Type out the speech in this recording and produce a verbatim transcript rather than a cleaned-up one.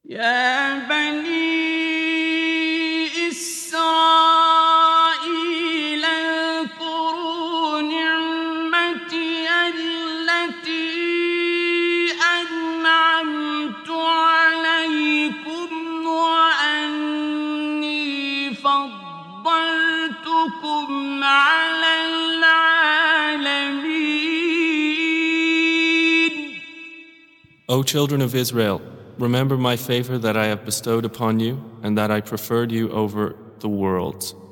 يا بني إسرائيل اذكروا نعمتي التي أنعمت عليكم وأني فضلتكم على العالمين. O children of Israel, remember my favor that I have bestowed upon you, and that I preferred you over the worlds.